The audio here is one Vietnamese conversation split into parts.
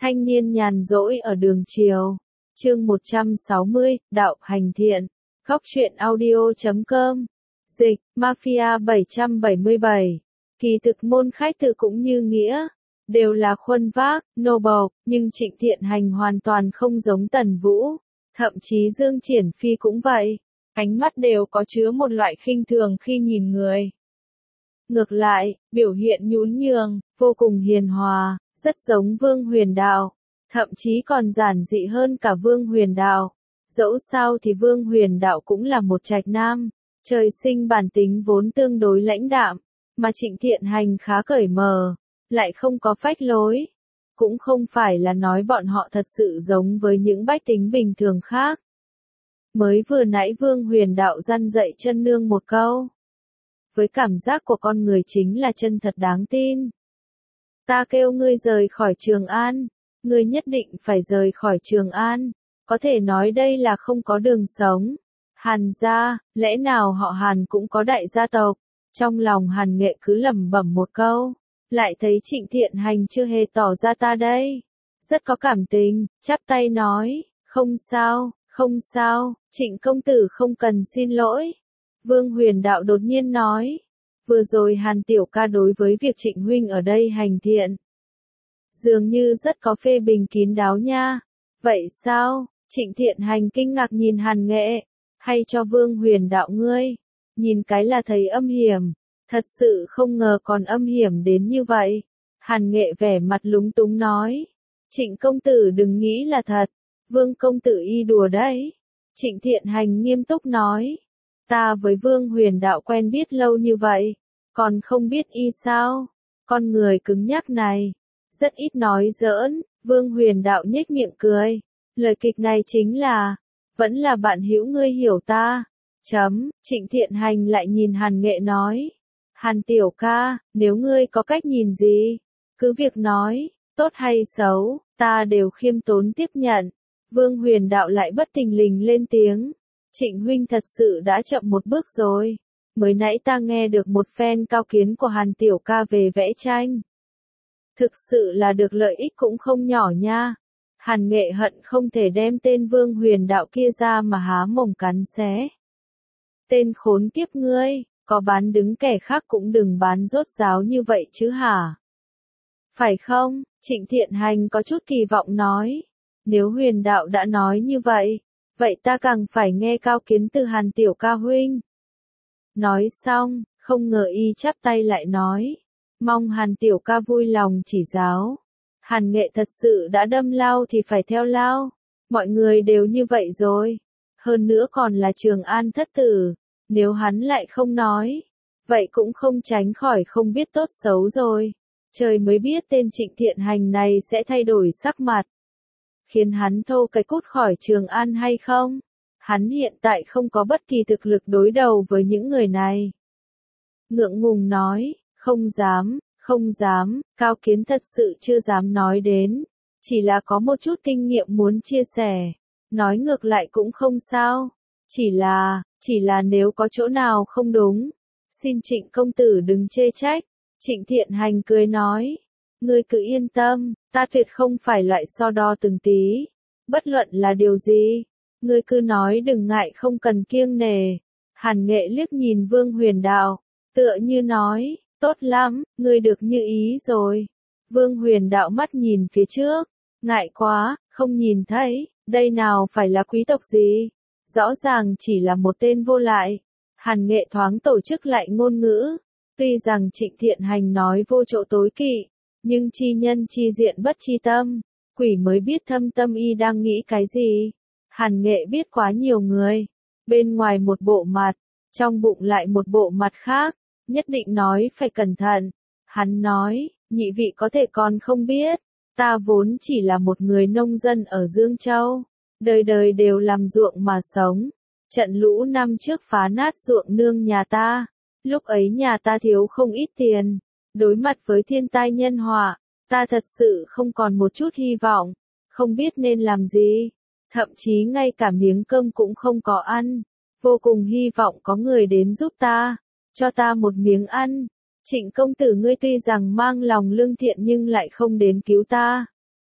Thanh niên nhàn rỗi ở đường chiều. Chương 160, Đạo Hành Thiện. Góc truyện audio.com. Dịch, Mafia 777. Kỳ thực môn khách từ cũng như nghĩa, đều là khuân vác, nô bộc, nhưng Trịnh Thiện Hành hoàn toàn không giống Tần Vũ. Thậm chí Dương Triển Phi cũng vậy. Ánh mắt đều có chứa một loại khinh thường khi nhìn người. Ngược lại, biểu hiện nhún nhường, vô cùng hiền hòa, rất giống Vương Huyền Đạo. Thậm chí còn giản dị hơn cả Vương Huyền Đạo. Dẫu sao thì Vương Huyền Đạo cũng là một trạch nam, trời sinh bản tính vốn tương đối lãnh đạm, mà Trịnh Thiện Hành khá cởi mở, lại không có phách lối. Cũng không phải là nói bọn họ thật sự giống với những bách tính bình thường khác. Mới vừa nãy Vương Huyền Đạo răn dạy chân nương một câu. Với cảm giác của con người chính là chân thật đáng tin. Ta kêu ngươi rời khỏi Trường An, ngươi nhất định phải rời khỏi Trường An, có thể nói đây là không có đường sống. Hàn gia, lẽ nào họ Hàn cũng có đại gia tộc? Trong lòng Hàn Nghệ cứ lẩm bẩm một câu, lại thấy Trịnh Thiện Hành chưa hề tỏ ra ta đây. Rất có cảm tình, chắp tay nói, không sao, không sao, Trịnh công tử không cần xin lỗi. Vương Huyền Đạo đột nhiên nói, vừa rồi Hàn tiểu ca đối với việc Trịnh huynh ở đây hành thiện, dường như rất có phê bình kín đáo nha. Vậy sao? Trịnh Thiện Hành kinh ngạc nhìn Hàn Nghệ, hay cho Vương Huyền Đạo ngươi, nhìn cái là thấy âm hiểm, thật sự không ngờ còn âm hiểm đến như vậy. Hàn Nghệ vẻ mặt lúng túng nói, Trịnh công tử đừng nghĩ là thật, Vương công tử y đùa đấy. Trịnh Thiện Hành nghiêm túc nói, ta với Vương Huyền Đạo quen biết lâu như vậy, còn không biết y sao? Con người cứng nhắc này, rất ít nói giỡn. Vương Huyền Đạo nhếch miệng cười, lời kịch này chính là, vẫn là bạn hữu ngươi hiểu ta. Trịnh Thiện Hành lại nhìn Hàn Nghệ nói, Hàn tiểu ca, nếu ngươi có cách nhìn gì, cứ việc nói, tốt hay xấu, ta đều khiêm tốn tiếp nhận. Vương Huyền Đạo lại bất thình lình lên tiếng, Trịnh huynh thật sự đã chậm một bước rồi. Mới nãy ta nghe được một phen cao kiến của Hàn tiểu ca về vẽ tranh. Thực sự là được lợi ích cũng không nhỏ nha. Hàn Nghệ hận không thể đem tên Vương Huyền Đạo kia ra mà há mồm cắn xé. Tên khốn kiếp ngươi, có bán đứng kẻ khác cũng đừng bán rốt ráo như vậy chứ hả? Phải không? Trịnh Thiện Hành có chút kỳ vọng nói. Nếu Huyền Đạo đã nói như vậy, vậy ta càng phải nghe cao kiến từ Hàn tiểu ca huynh. Nói xong, không ngờ y chắp tay lại nói, mong Hàn tiểu ca vui lòng chỉ giáo. Hàn Nghệ thật sự đã đâm lao thì phải theo lao, mọi người đều như vậy rồi. Hơn nữa còn là Trường An thất tử, nếu hắn lại không nói, vậy cũng không tránh khỏi không biết tốt xấu rồi. Trời mới biết tên Trịnh Thiện Hành này sẽ thay đổi sắc mặt, khiến hắn thâu cái cút khỏi Trường An hay không? Hắn hiện tại không có bất kỳ thực lực đối đầu với những người này. Ngượng ngùng nói, không dám, Cao Kiến thật sự chưa dám nói đến, chỉ là có một chút kinh nghiệm muốn chia sẻ, nói ngược lại cũng không sao, chỉ là nếu có chỗ nào không đúng, xin Trịnh công tử đừng chê trách. Trịnh Thiện Hành cười nói, ngươi cứ yên tâm, ta tuyệt không phải loại so đo từng tí, bất luận là điều gì, ngươi cứ nói đừng ngại không cần kiêng nể. Hàn Nghệ liếc nhìn Vương Huyền Đạo, tựa như nói, tốt lắm, ngươi được như ý rồi. Vương Huyền Đạo mắt nhìn phía trước, ngại quá, không nhìn thấy, đây nào phải là quý tộc gì, rõ ràng chỉ là một tên vô lại. Hàn Nghệ thoáng tổ chức lại ngôn ngữ, tuy rằng Trịnh Thiện Hành nói vô chỗ tối kỵ, nhưng chi nhân chi diện bất chi tâm, quỷ mới biết thâm tâm y đang nghĩ cái gì. Hàn Nghệ biết quá nhiều người, bên ngoài một bộ mặt, trong bụng lại một bộ mặt khác, nhất định nói phải cẩn thận. Hắn nói, nhị vị có thể còn không biết, ta vốn chỉ là một người nông dân ở Dương Châu, đời đời đều làm ruộng mà sống. Trận lũ năm trước phá nát ruộng nương nhà ta, lúc ấy nhà ta thiếu không ít tiền, đối mặt với thiên tai nhân họa, ta thật sự không còn một chút hy vọng, không biết nên làm gì, thậm chí ngay cả miếng cơm cũng không có ăn, vô cùng hy vọng có người đến giúp ta, cho ta một miếng ăn. Trịnh công tử ngươi tuy rằng mang lòng lương thiện nhưng lại không đến cứu ta.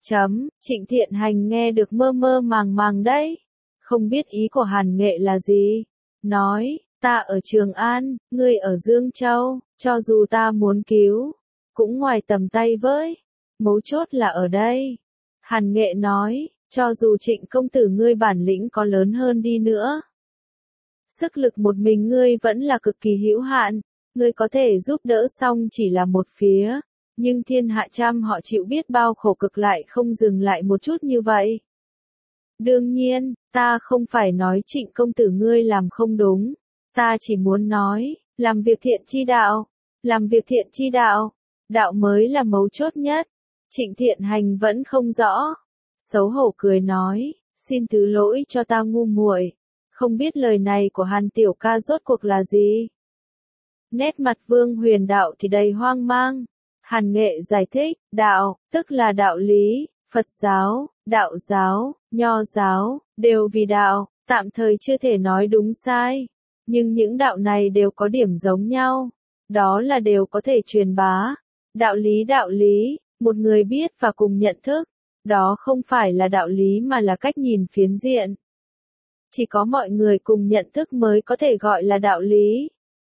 Trịnh Thiện Hành nghe được mơ mơ màng màng đấy. Không biết ý của Hàn Nghệ là gì. Nói, ta ở Trường An, ngươi ở Dương Châu, cho dù ta muốn cứu, cũng ngoài tầm tay với. Mấu chốt là ở đây. Hàn Nghệ nói, cho dù Trịnh công tử ngươi bản lĩnh có lớn hơn đi nữa, sức lực một mình ngươi vẫn là cực kỳ hữu hạn, ngươi có thể giúp đỡ xong chỉ là một phía, nhưng thiên hạ trăm họ chịu biết bao khổ cực lại không dừng lại một chút như vậy. Đương nhiên, ta không phải nói Trịnh công tử ngươi làm không đúng, ta chỉ muốn nói, làm việc thiện chi đạo, làm việc thiện chi đạo, đạo mới là mấu chốt nhất. Trịnh Thiện Hành vẫn không rõ, xấu hổ cười nói, xin thứ lỗi cho ta ngu muội, không biết lời này của Hàn tiểu ca rốt cuộc là gì. Nét mặt Vương Huyền Đạo thì đầy hoang mang. Hàn Nghệ giải thích, đạo, tức là đạo lý, Phật giáo, đạo giáo, Nho giáo, đều vì đạo, tạm thời chưa thể nói đúng sai. Nhưng những đạo này đều có điểm giống nhau, đó là đều có thể truyền bá. Đạo lý, một người biết và cùng nhận thức, đó không phải là đạo lý mà là cách nhìn phiến diện. Chỉ có mọi người cùng nhận thức mới có thể gọi là đạo lý.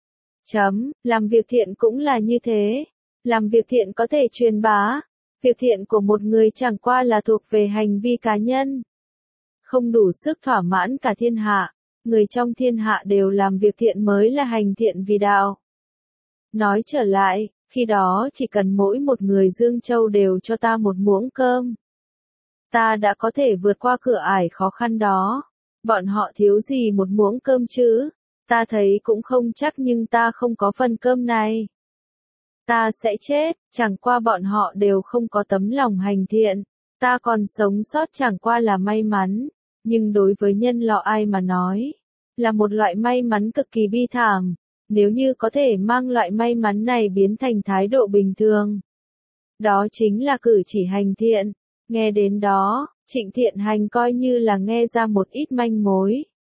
Làm việc thiện cũng là như thế. Làm việc thiện có thể truyền bá. Việc thiện của một người chẳng qua là thuộc về hành vi cá nhân. Không đủ sức thỏa mãn cả thiên hạ. Người trong thiên hạ đều làm việc thiện mới là hành thiện vì đạo. Nói trở lại, khi đó chỉ cần mỗi một người Dương Châu đều cho ta một muỗng cơm, ta đã có thể vượt qua cửa ải khó khăn đó. Bọn họ thiếu gì một muỗng cơm chứ? Ta thấy cũng không chắc nhưng ta không có phần cơm này. Ta sẽ chết, chẳng qua bọn họ đều không có tấm lòng hành thiện. Ta còn sống sót chẳng qua là may mắn, nhưng đối với nhân loại ai mà nói, là một loại may mắn cực kỳ bi thảm. Nếu như có thể mang loại may mắn này biến thành thái độ bình thường, đó chính là cử chỉ hành thiện. Nghe đến đó, Trịnh Thiện Hành coi như là nghe ra một ít manh mối.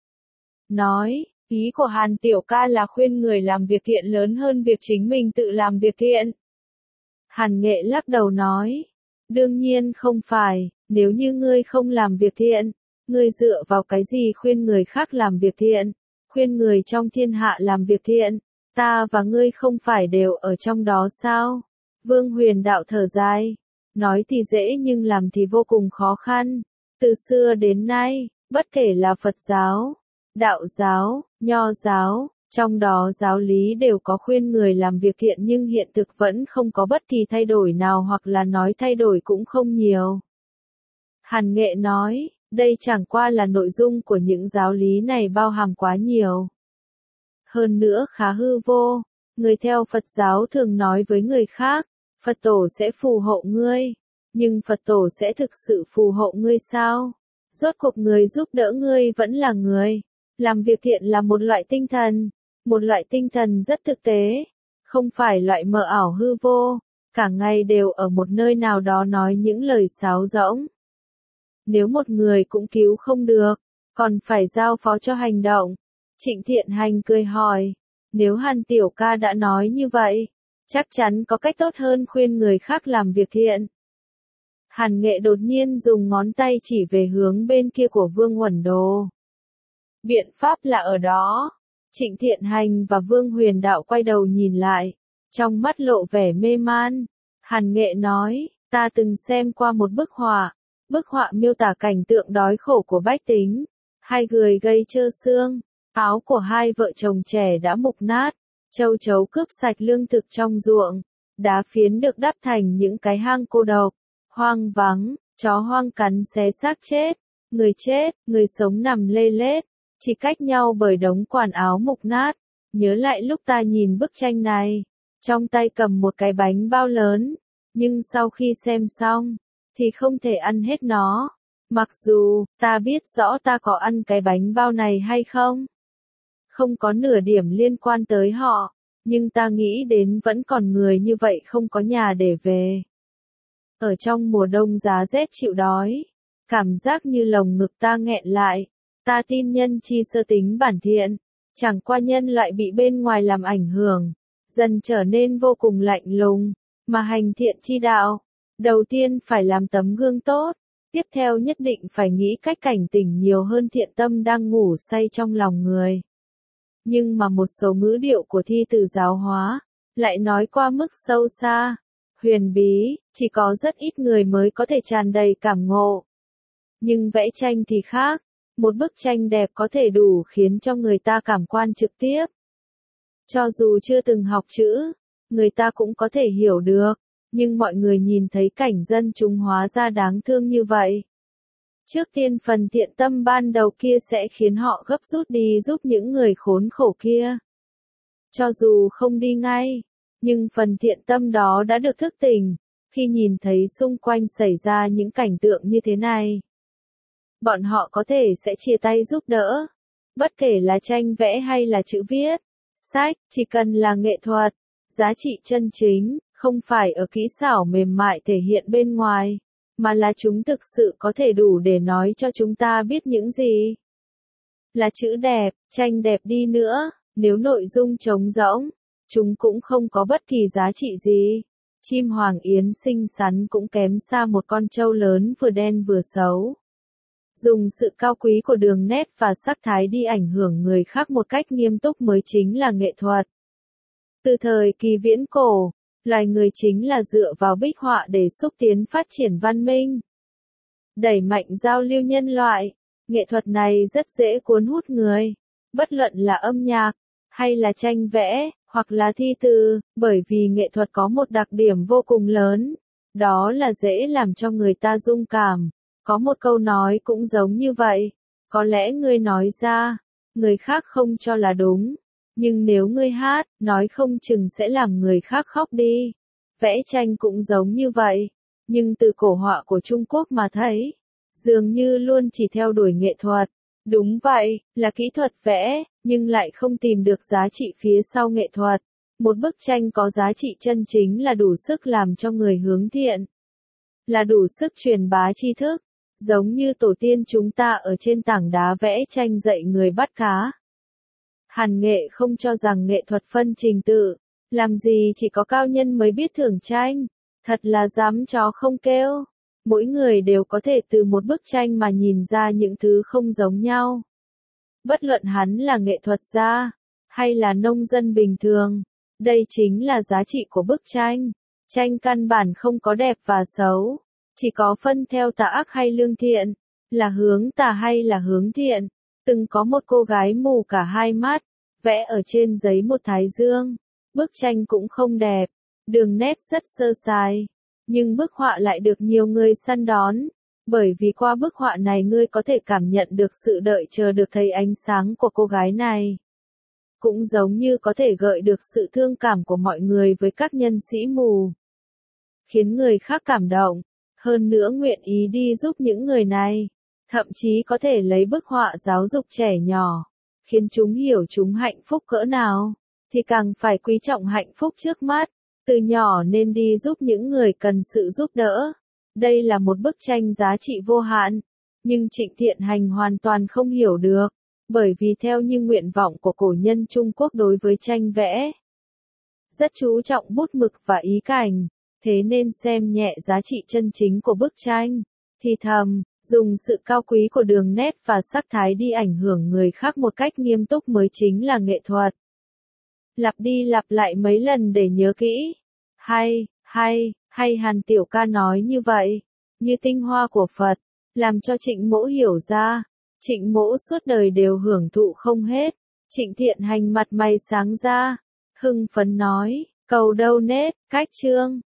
Nói, ý của Hàn tiểu ca là khuyên người làm việc thiện lớn hơn việc chính mình tự làm việc thiện. Hàn Nghệ lắc đầu nói, đương nhiên không phải, nếu như ngươi không làm việc thiện, ngươi dựa vào cái gì khuyên người khác làm việc thiện, khuyên người trong thiên hạ làm việc thiện, ta và ngươi không phải đều ở trong đó sao? Vương Huyền Đạo thở dài, nói thì dễ nhưng làm thì vô cùng khó khăn. Từ xưa đến nay, bất kể là Phật giáo, đạo giáo, Nho giáo, trong đó giáo lý đều có khuyên người làm việc thiện nhưng hiện thực vẫn không có bất kỳ thay đổi nào hoặc là nói thay đổi cũng không nhiều. Hàn Nghệ nói, đây chẳng qua là nội dung của những giáo lý này bao hàm quá nhiều. Hơn nữa khá hư vô, người theo Phật giáo thường nói với người khác, Phật tổ sẽ phù hộ ngươi, nhưng Phật tổ sẽ thực sự phù hộ ngươi sao? Rốt cuộc người giúp đỡ ngươi vẫn là người. Làm việc thiện là một loại tinh thần rất thực tế, không phải loại mờ ảo hư vô, cả ngày đều ở một nơi nào đó nói những lời sáo rỗng. Nếu một người cũng cứu không được, còn phải giao phó cho hành động. Trịnh Thiện Hành cười hỏi, nếu Hàn tiểu ca đã nói như vậy, chắc chắn có cách tốt hơn khuyên người khác làm việc thiện. Hàn Nghệ đột nhiên dùng ngón tay chỉ về hướng bên kia của Vương Uẩn Đồ. Biện pháp là ở đó. Trịnh Thiện Hành và Vương Huyền Đạo quay đầu nhìn lại, trong mắt lộ vẻ mê man. Hàn Nghệ nói, ta từng xem qua một bức họa miêu tả cảnh tượng đói khổ của bách tính. Hai người gây trơ xương, áo của hai vợ chồng trẻ đã mục nát, châu chấu cướp sạch lương thực trong ruộng, đá phiến được đắp thành những cái hang cô độc, hoang vắng, chó hoang cắn xé xác chết, người sống nằm lê lết, chỉ cách nhau bởi đống quần áo mục nát. Nhớ lại lúc ta nhìn bức tranh này, trong tay cầm một cái bánh bao lớn, nhưng sau khi xem xong, thì không thể ăn hết nó. Mặc dù, ta biết rõ ta có ăn cái bánh bao này hay không, không có nửa điểm liên quan tới họ, nhưng ta nghĩ đến vẫn còn người như vậy không có nhà để về. Ở trong mùa đông giá rét chịu đói, cảm giác như lồng ngực ta nghẹn lại. Ta tin nhân chi sơ tính bản thiện, chẳng qua nhân loại bị bên ngoài làm ảnh hưởng, dần trở nên vô cùng lạnh lùng, mà hành thiện chi đạo, Đầu tiên phải làm tấm gương tốt, tiếp theo nhất định phải nghĩ cách cảnh tỉnh nhiều hơn thiện tâm đang ngủ say trong lòng người. Nhưng mà một số ngữ điệu của thi từ giáo hóa, lại nói qua mức sâu xa, huyền bí, chỉ có rất ít người mới có thể tràn đầy cảm ngộ. Nhưng vẽ tranh thì khác, một bức tranh đẹp có thể đủ khiến cho người ta cảm quan trực tiếp. Cho dù chưa từng học chữ, người ta cũng có thể hiểu được, nhưng mọi người nhìn thấy cảnh dân chúng hóa ra đáng thương như vậy. Trước tiên phần thiện tâm ban đầu kia sẽ khiến họ gấp rút đi giúp những người khốn khổ kia. Cho dù không đi ngay, nhưng phần thiện tâm đó đã được thức tỉnh, khi nhìn thấy xung quanh xảy ra những cảnh tượng như thế này. Bọn họ có thể sẽ chia tay giúp đỡ, bất kể là tranh vẽ hay là chữ viết, sách, chỉ cần là nghệ thuật, giá trị chân chính, không phải ở kỹ xảo mềm mại thể hiện bên ngoài, mà là chúng thực sự có thể đủ để nói cho chúng ta biết những gì. Là chữ đẹp, tranh đẹp đi nữa, nếu nội dung trống rỗng, chúng cũng không có bất kỳ giá trị gì. Chim hoàng yến xinh xắn cũng kém xa một con trâu lớn vừa đen vừa xấu. Dùng sự cao quý của đường nét và sắc thái đi ảnh hưởng người khác một cách nghiêm túc mới chính là nghệ thuật. Từ thời kỳ viễn cổ, loài người chính là dựa vào bích họa để xúc tiến phát triển văn minh. Đẩy mạnh giao lưu nhân loại, nghệ thuật này rất dễ cuốn hút người, bất luận là âm nhạc, hay là tranh vẽ, hoặc là thi từ, bởi vì nghệ thuật có một đặc điểm vô cùng lớn, đó là dễ làm cho người ta rung cảm. Có một câu nói cũng giống như vậy, có lẽ ngươi nói ra, người khác không cho là đúng, nhưng nếu ngươi hát, nói không chừng sẽ làm người khác khóc đi. Vẽ tranh cũng giống như vậy, nhưng từ cổ họa của Trung Quốc mà thấy, dường như luôn chỉ theo đuổi nghệ thuật. Đúng vậy, là kỹ thuật vẽ, nhưng lại không tìm được giá trị phía sau nghệ thuật. Một bức tranh có giá trị chân chính là đủ sức làm cho người hướng thiện, là đủ sức truyền bá tri thức, giống như tổ tiên chúng ta ở trên tảng đá vẽ tranh dạy người bắt cá. Hàn Nghệ không cho rằng nghệ thuật phân trình tự, làm gì chỉ có cao nhân mới biết thưởng tranh, thật là dám chó không kêu. Mỗi người đều có thể từ một bức tranh mà nhìn ra những thứ không giống nhau. Bất luận hắn là nghệ thuật gia, hay là nông dân bình thường, đây chính là giá trị của bức tranh. Tranh căn bản không có đẹp và xấu, chỉ có phân theo tà ác hay lương thiện, là hướng tà hay là hướng thiện. Từng có một cô gái mù cả hai mắt, vẽ ở trên giấy một thái dương. Bức tranh cũng không đẹp, đường nét rất sơ sài, nhưng bức họa lại được nhiều người săn đón, bởi vì qua bức họa này ngươi có thể cảm nhận được sự đợi chờ được thấy ánh sáng của cô gái này. Cũng giống như có thể gợi được sự thương cảm của mọi người với các nhân sĩ mù, khiến người khác cảm động, hơn nữa nguyện ý đi giúp những người này, thậm chí có thể lấy bức họa giáo dục trẻ nhỏ, khiến chúng hiểu chúng hạnh phúc cỡ nào, thì càng phải quý trọng hạnh phúc trước mắt, từ nhỏ nên đi giúp những người cần sự giúp đỡ. Đây là một bức tranh giá trị vô hạn, nhưng Trịnh Thiện Hành hoàn toàn không hiểu được, bởi vì theo như nguyện vọng của cổ nhân Trung Quốc đối với tranh vẽ, rất chú trọng bút mực và ý cảnh, thế nên xem nhẹ giá trị chân chính của bức tranh, thì thầm, dùng sự cao quý của đường nét và sắc thái đi ảnh hưởng người khác một cách nghiêm túc mới chính là nghệ thuật. Lặp đi lặp lại mấy lần để nhớ kỹ. Hay Hàn Tiểu Ca nói như vậy, như tinh hoa của Phật, làm cho Trịnh Mỗ hiểu ra, Trịnh Mỗ suốt đời đều hưởng thụ không hết. Trịnh Thiện Hành mặt mày sáng ra, hưng phấn nói, cầu donate, cách chương.